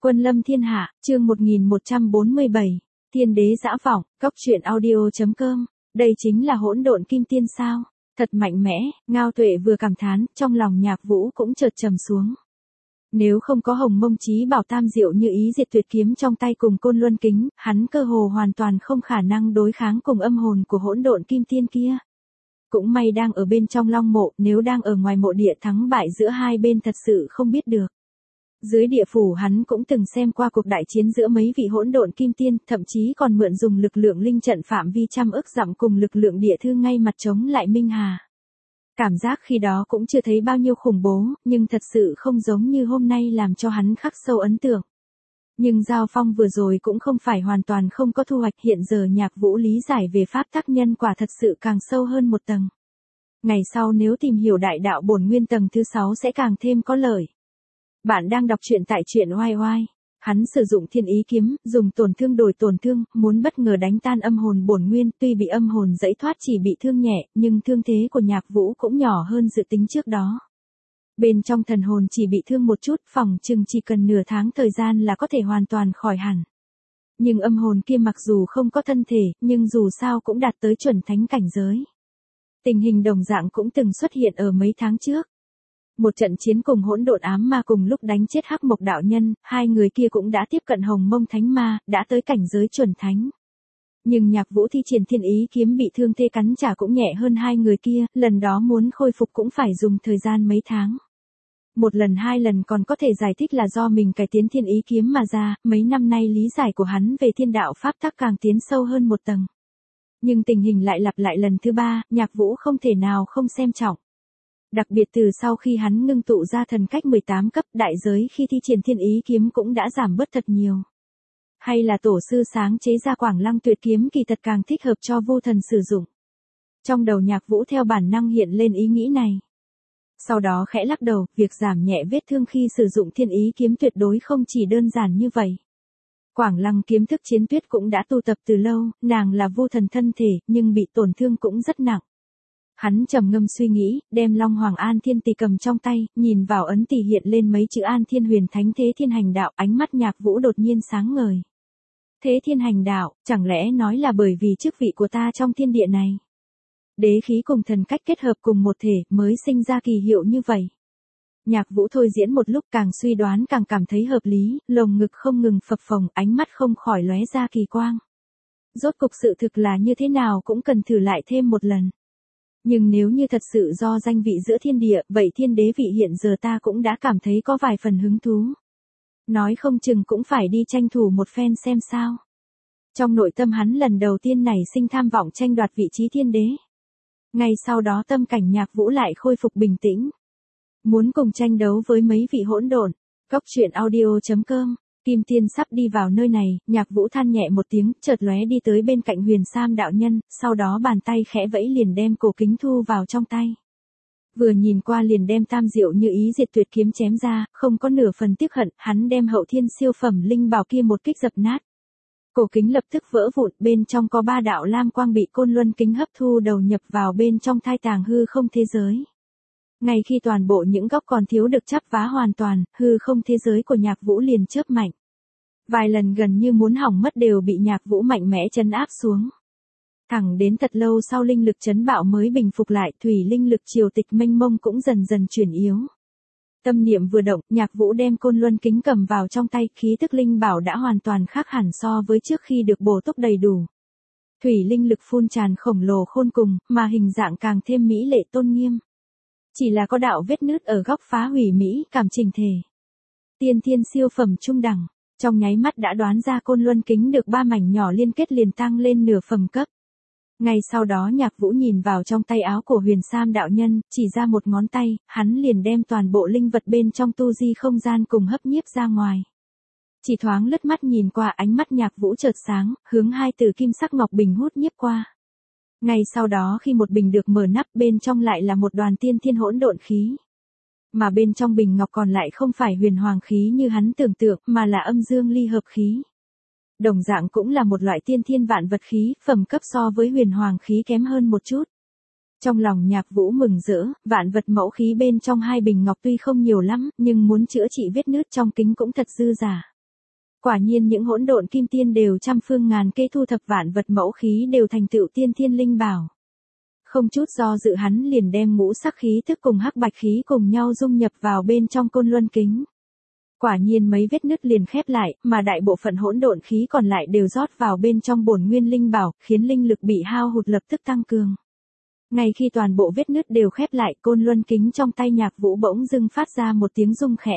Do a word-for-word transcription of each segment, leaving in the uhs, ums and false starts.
Quân lâm thiên hạ, chương một nghìn một trăm bốn mươi bảy, Thiên đế dã vọng, cóc truyện audio chấm com, đây chính là hỗn độn kim tiên sao, thật mạnh mẽ, Ngao Tuệ vừa cảm thán, trong lòng Nhạc Vũ cũng chợt trầm xuống. Nếu không có Hồng Mông Chí Bảo tam diệu như ý diệt tuyệt kiếm trong tay cùng Côn Luân Kính, hắn cơ hồ hoàn toàn không khả năng đối kháng cùng âm hồn của hỗn độn kim tiên kia. Cũng may đang ở bên trong Long Mộ, nếu đang ở ngoài mộ địa thắng bại giữa hai bên thật sự không biết được. Dưới địa phủ hắn cũng từng xem qua cuộc đại chiến giữa mấy vị hỗn độn kim tiên, thậm chí còn mượn dùng lực lượng linh trận phạm vi trăm ức dặm cùng lực lượng địa thư ngay mặt chống lại Minh Hà. Cảm giác khi đó cũng chưa thấy bao nhiêu khủng bố, nhưng thật sự không giống như hôm nay làm cho hắn khắc sâu ấn tượng. Nhưng giao phong vừa rồi cũng không phải hoàn toàn không có thu hoạch, hiện giờ Nhạc Vũ lý giải về pháp tắc nhân quả thật sự càng sâu hơn một tầng. Ngày sau nếu tìm hiểu đại đạo bổn nguyên tầng thứ sáu sẽ càng thêm có lợi. Bạn đang đọc truyện tại truyện oai oai. Hắn sử dụng thiên ý kiếm, dùng tổn thương đổi tổn thương, muốn bất ngờ đánh tan âm hồn bổn nguyên, tuy bị âm hồn dẫy thoát chỉ bị thương nhẹ, nhưng thương thế của Nhạc Vũ cũng nhỏ hơn dự tính trước đó. Bên trong thần hồn chỉ bị thương một chút, phòng chừng chỉ cần nửa tháng thời gian là có thể hoàn toàn khỏi hẳn. Nhưng âm hồn kia mặc dù không có thân thể, nhưng dù sao cũng đạt tới chuẩn thánh cảnh giới. Tình hình đồng dạng cũng từng xuất hiện ở mấy tháng trước. Một trận chiến cùng hỗn độn ám ma cùng lúc đánh chết Hắc Mộc đạo nhân, hai người kia cũng đã tiếp cận Hồng Mông thánh ma, đã tới cảnh giới chuẩn thánh. Nhưng Nhạc Vũ thi triển thiên ý kiếm bị thương tê cắn trả cũng nhẹ hơn hai người kia, lần đó muốn khôi phục cũng phải dùng thời gian mấy tháng. Một lần hai lần còn có thể giải thích là do mình cải tiến thiên ý kiếm mà ra, mấy năm nay lý giải của hắn về thiên đạo pháp tắc càng tiến sâu hơn một tầng. Nhưng tình hình lại lặp lại lần thứ ba, Nhạc Vũ không thể nào không xem trọng. Đặc biệt từ sau khi hắn ngưng tụ ra thần cách mười tám cấp, đại giới khi thi triển thiên ý kiếm cũng đã giảm bớt thật nhiều. Hay là tổ sư sáng chế ra Quảng Lăng tuyệt kiếm kỳ thật càng thích hợp cho vô thần sử dụng. Trong đầu Nhạc Vũ theo bản năng hiện lên ý nghĩ này. Sau đó khẽ lắc đầu, việc giảm nhẹ vết thương khi sử dụng thiên ý kiếm tuyệt đối không chỉ đơn giản như vậy. Quảng Lăng kiếm thức Chiến Tuyết cũng đã tu tập từ lâu, nàng là vô thần thân thể, nhưng bị tổn thương cũng rất nặng. Hắn trầm ngâm suy nghĩ, đem Long Hoàng An Thiên Tỳ cầm trong tay, nhìn vào ấn tỳ hiện lên mấy chữ An Thiên Huyền Thánh Thế Thiên Hành Đạo, ánh mắt Nhạc Vũ đột nhiên sáng ngời. Thế Thiên Hành Đạo, chẳng lẽ nói là bởi vì chức vị của ta trong thiên địa này? Đế khí cùng thần cách kết hợp cùng một thể, mới sinh ra kỳ hiệu như vậy. Nhạc Vũ thôi diễn một lúc càng suy đoán càng cảm thấy hợp lý, lồng ngực không ngừng phập phồng, ánh mắt không khỏi lóe ra kỳ quang. Rốt cục sự thực là như thế nào cũng cần thử lại thêm một lần. Nhưng nếu như thật sự do danh vị giữa thiên địa, vậy thiên đế vị hiện giờ ta cũng đã cảm thấy có vài phần hứng thú. Nói không chừng cũng phải đi tranh thủ một phen xem sao. Trong nội tâm hắn lần đầu tiên nảy sinh tham vọng tranh đoạt vị trí thiên đế. Ngay sau đó tâm cảnh Nhạc Vũ lại khôi phục bình tĩnh. Muốn cùng tranh đấu với mấy vị hỗn độn, cóc truyện audio chấm com. Kim Tiên sắp đi vào nơi này, Nhạc Vũ than nhẹ một tiếng, chợt lóe đi tới bên cạnh Huyền Sam đạo nhân, sau đó bàn tay khẽ vẫy liền đem cổ kính thu vào trong tay. Vừa nhìn qua liền đem tam diệu như ý diệt tuyệt kiếm chém ra, không có nửa phần tiếc hận, hắn đem hậu thiên siêu phẩm linh bảo kia một kích dập nát. Cổ kính lập tức vỡ vụn, bên trong có ba đạo lam quang bị Côn Luân Kính hấp thu đầu nhập vào bên trong thai tàng hư không thế giới. Ngay khi toàn bộ những góc còn thiếu được chắp vá hoàn toàn, hư không thế giới của Nhạc Vũ liền chớp mạnh. Vài lần gần như muốn hỏng mất đều bị Nhạc Vũ mạnh mẽ trấn áp xuống. Thẳng đến thật lâu sau linh lực chấn bạo mới bình phục lại, thủy linh lực triều tịch mênh mông cũng dần dần chuyển yếu. Tâm niệm vừa động, Nhạc Vũ đem Côn Luân Kính cầm vào trong tay, khí tức linh bảo đã hoàn toàn khác hẳn so với trước khi được bổ túc đầy đủ. Thủy linh lực phun tràn khổng lồ khôn cùng, mà hình dạng càng thêm mỹ lệ tôn nghiêm. Chỉ là có đạo vết nứt ở góc phá hủy mỹ, cảm chỉnh thể. Tiên thiên siêu phẩm trung đẳng, trong nháy mắt đã đoán ra Côn Luân Kính được ba mảnh nhỏ liên kết liền tăng lên nửa phẩm cấp. Ngay sau đó Nhạc Vũ nhìn vào trong tay áo của Huyền Sam đạo nhân, chỉ ra một ngón tay, hắn liền đem toàn bộ linh vật bên trong tu di không gian cùng hấp nhiếp ra ngoài. Chỉ thoáng lướt mắt nhìn qua, ánh mắt Nhạc Vũ chợt sáng, hướng hai từ kim sắc ngọc bình hút nhiếp qua. Ngay sau đó khi một bình được mở nắp, bên trong lại là một đoàn tiên thiên hỗn độn khí. Mà bên trong bình ngọc còn lại không phải huyền hoàng khí như hắn tưởng tượng, mà là âm dương ly hợp khí. Đồng dạng cũng là một loại tiên thiên vạn vật khí, phẩm cấp so với huyền hoàng khí kém hơn một chút. Trong lòng Nhạc Vũ mừng rỡ, vạn vật mẫu khí bên trong hai bình ngọc tuy không nhiều lắm, nhưng muốn chữa trị vết nứt trong kính cũng thật dư giả. Quả nhiên những hỗn độn kim tiên đều trăm phương ngàn kế thu thập vạn vật mẫu khí đều thành tựu tiên thiên linh bảo. Không chút do dự hắn liền đem ngũ sắc khí thức cùng hắc bạch khí cùng nhau dung nhập vào bên trong côn luân kính. Quả nhiên mấy vết nứt liền khép lại, mà đại bộ phận hỗn độn khí còn lại đều rót vào bên trong bổn nguyên linh bảo, khiến linh lực bị hao hụt lập tức tăng cường. Ngay khi toàn bộ vết nứt đều khép lại, côn luân kính trong tay Nhạc Vũ bỗng dưng phát ra một tiếng rung khẽ.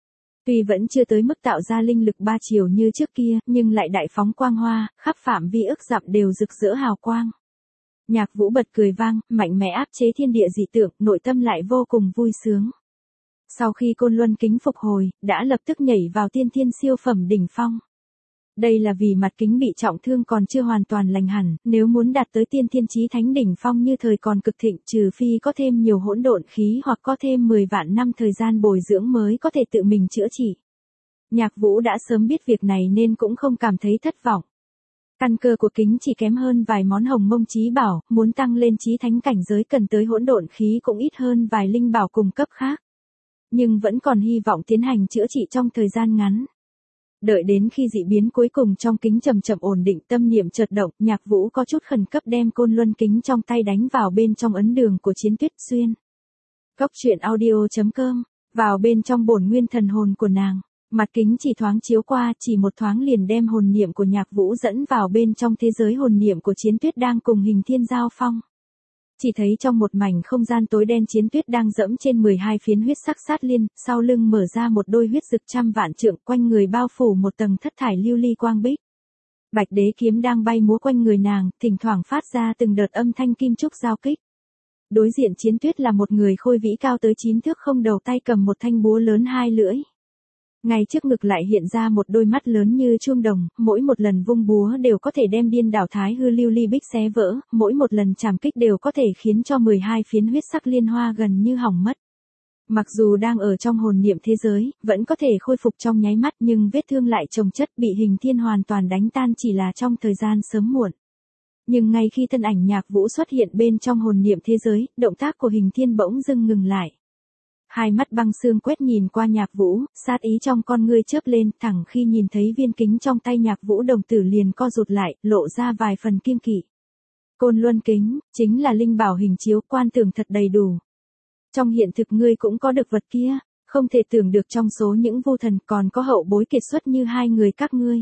Tuy vẫn chưa tới mức tạo ra linh lực ba chiều như trước kia, nhưng lại đại phóng quang hoa, khắp phạm vi ức dặm đều rực rỡ hào quang. Nhạc Vũ bật cười vang, mạnh mẽ áp chế thiên địa dị tượng, nội tâm lại vô cùng vui sướng. Sau khi côn luân kính phục hồi, đã lập tức nhảy vào tiên thiên siêu phẩm đỉnh phong. Đây là vì mặt kính bị trọng thương còn chưa hoàn toàn lành hẳn, nếu muốn đạt tới tiên thiên chí thánh đỉnh phong như thời còn cực thịnh, trừ phi có thêm nhiều hỗn độn khí hoặc có thêm mười vạn năm thời gian bồi dưỡng mới có thể tự mình chữa trị. Nhạc Vũ đã sớm biết việc này nên cũng không cảm thấy thất vọng. Căn cơ của kính chỉ kém hơn vài món hồng mông chí bảo, muốn tăng lên chí thánh cảnh giới cần tới hỗn độn khí cũng ít hơn vài linh bảo cùng cấp khác. Nhưng vẫn còn hy vọng tiến hành chữa trị trong thời gian ngắn. Đợi đến khi dị biến cuối cùng trong kính chậm chậm ổn định, tâm niệm chợt động, Nhạc Vũ có chút khẩn cấp đem côn luân kính trong tay đánh vào bên trong ấn đường của Chiến Tuyết Xuyên. Góc truyện audio chấm com, vào bên trong bổn nguyên thần hồn của nàng, mặt kính chỉ thoáng chiếu qua, chỉ một thoáng liền đem hồn niệm của Nhạc Vũ dẫn vào bên trong thế giới hồn niệm của Chiến Tuyết đang cùng Hình Thiên giao phong. Chỉ thấy trong một mảnh không gian tối đen Chiến Tuyết đang dẫm trên mười hai phiến huyết sắc sát liên, sau lưng mở ra một đôi huyết rực trăm vạn trượng, quanh người bao phủ một tầng thất thải lưu ly quang bích. Bạch đế kiếm đang bay múa quanh người nàng, thỉnh thoảng phát ra từng đợt âm thanh kim trúc giao kích. Đối diện Chiến Tuyết là một người khôi vĩ cao tới chín thước không đầu, tay cầm một thanh búa lớn hai lưỡi. Ngay trước ngực lại hiện ra một đôi mắt lớn như chuông đồng, mỗi một lần vung búa đều có thể đem điên đảo thái hư lưu ly bích xé vỡ, mỗi một lần chạm kích đều có thể khiến cho mười hai phiến huyết sắc liên hoa gần như hỏng mất. Mặc dù đang ở trong hồn niệm thế giới, vẫn có thể khôi phục trong nháy mắt, nhưng vết thương lại chồng chất, bị Hình Thiên hoàn toàn đánh tan chỉ là trong thời gian sớm muộn. Nhưng ngay khi thân ảnh Nhạc Vũ xuất hiện bên trong hồn niệm thế giới, động tác của Hình Thiên bỗng dưng ngừng lại. Hai mắt băng xương quét nhìn qua Nhạc Vũ, sát ý trong con ngươi chớp lên, thẳng khi nhìn thấy viên kính trong tay Nhạc Vũ đồng tử liền co rụt lại, lộ ra vài phần kiêng kỵ. Côn luân kính, chính là linh bảo hình chiếu, quan tưởng thật đầy đủ. Trong hiện thực ngươi cũng có được vật kia, không thể tưởng được trong số những vu thần còn có hậu bối kiệt xuất như hai người các ngươi.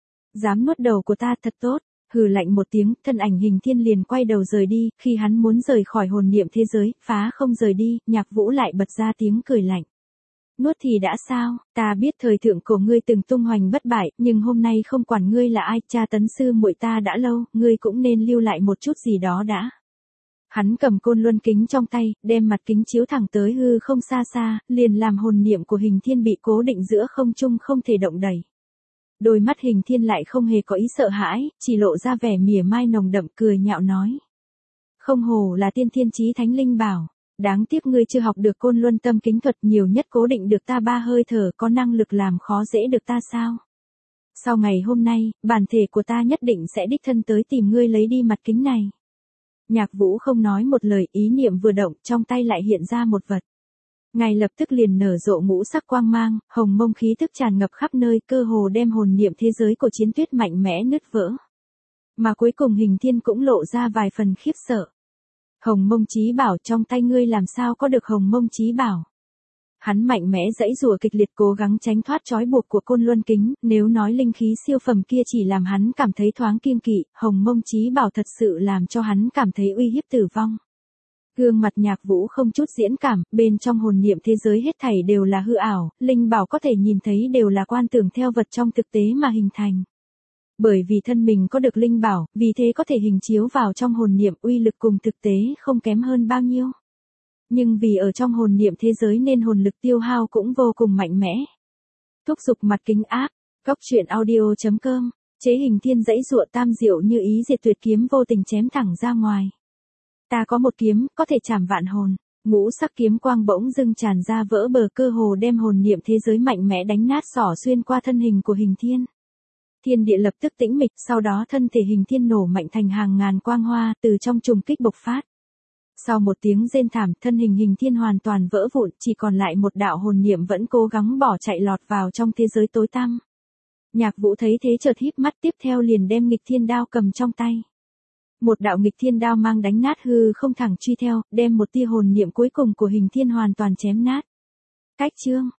Dám nuốt đầu của ta thật tốt. Hừ lạnh một tiếng, thân ảnh Hình Thiên liền quay đầu rời đi, khi hắn muốn rời khỏi hồn niệm thế giới, phá không rời đi, Nhạc Vũ lại bật ra tiếng cười lạnh. Nuốt thì đã sao, ta biết thời thượng cổ ngươi từng tung hoành bất bại, nhưng hôm nay không quản ngươi là ai, cha tấn sư muội ta đã lâu, ngươi cũng nên lưu lại một chút gì đó đã. Hắn cầm côn luân kính trong tay, đem mặt kính chiếu thẳng tới hư không xa xa, liền làm hồn niệm của Hình Thiên bị cố định giữa không trung không thể động đẩy. Đôi mắt Hình Thiên lại không hề có ý sợ hãi, chỉ lộ ra vẻ mỉa mai nồng đậm, cười nhạo nói. Không hổ là tiên thiên chí thánh linh bảo, đáng tiếc ngươi chưa học được côn luân tâm kính thuật, nhiều nhất cố định được ta ba hơi thở, có năng lực làm khó dễ được ta sao? Sau ngày hôm nay, bản thể của ta nhất định sẽ đích thân tới tìm ngươi lấy đi mặt kính này. Nhạc Vũ không nói một lời, ý niệm vừa động, trong tay lại hiện ra một vật. Ngay lập tức liền nở rộ ngũ sắc quang mang, hồng mông khí tức tràn ngập khắp nơi, cơ hồ đem hồn niệm thế giới của Chiến Tuyết mạnh mẽ nứt vỡ. Mà cuối cùng Hình Thiên cũng lộ ra vài phần khiếp sợ. Hồng mông chí bảo, trong tay ngươi làm sao có được hồng mông chí bảo? Hắn mạnh mẽ giãy giụa kịch liệt cố gắng tránh thoát trói buộc của côn luân kính, nếu nói linh khí siêu phẩm kia chỉ làm hắn cảm thấy thoáng kiêng kỵ, hồng mông chí bảo thật sự làm cho hắn cảm thấy uy hiếp tử vong. Gương mặt Nhạc Vũ không chút diễn cảm, bên trong hồn niệm thế giới hết thảy đều là hư ảo, linh bảo có thể nhìn thấy đều là quan tưởng theo vật trong thực tế mà hình thành. Bởi vì thân mình có được linh bảo, vì thế có thể hình chiếu vào trong hồn niệm, uy lực cùng thực tế không kém hơn bao nhiêu. Nhưng vì ở trong hồn niệm thế giới nên hồn lực tiêu hao cũng vô cùng mạnh mẽ. Thúc giục mặt kính áp, góc truyện audio chấm com, chế Hình Thiên dãy dụa tam diệu như ý diệt tuyệt kiếm vô tình chém thẳng ra ngoài. Ta có một kiếm, có thể chảm vạn hồn. Ngũ sắc kiếm quang bỗng dưng tràn ra vỡ bờ, cơ hồ đem hồn niệm thế giới mạnh mẽ đánh nát, xỏ xuyên qua thân hình của Hình Thiên. Thiên địa lập tức tĩnh mịch, sau đó thân thể Hình Thiên nổ mạnh thành hàng ngàn quang hoa, từ trong trùng kích bộc phát. Sau một tiếng rên thảm, thân hình Hình Thiên hoàn toàn vỡ vụn, chỉ còn lại một đạo hồn niệm vẫn cố gắng bỏ chạy lọt vào trong thế giới tối tăm. Nhạc Vũ thấy thế chợt híp mắt, tiếp theo liền đem nghịch thiên đao cầm trong tay. Một đạo nghịch thiên đao mang đánh nát hư không thẳng truy theo, đem một tia hồn niệm cuối cùng của Hình Thiên hoàn toàn chém nát. Cách chương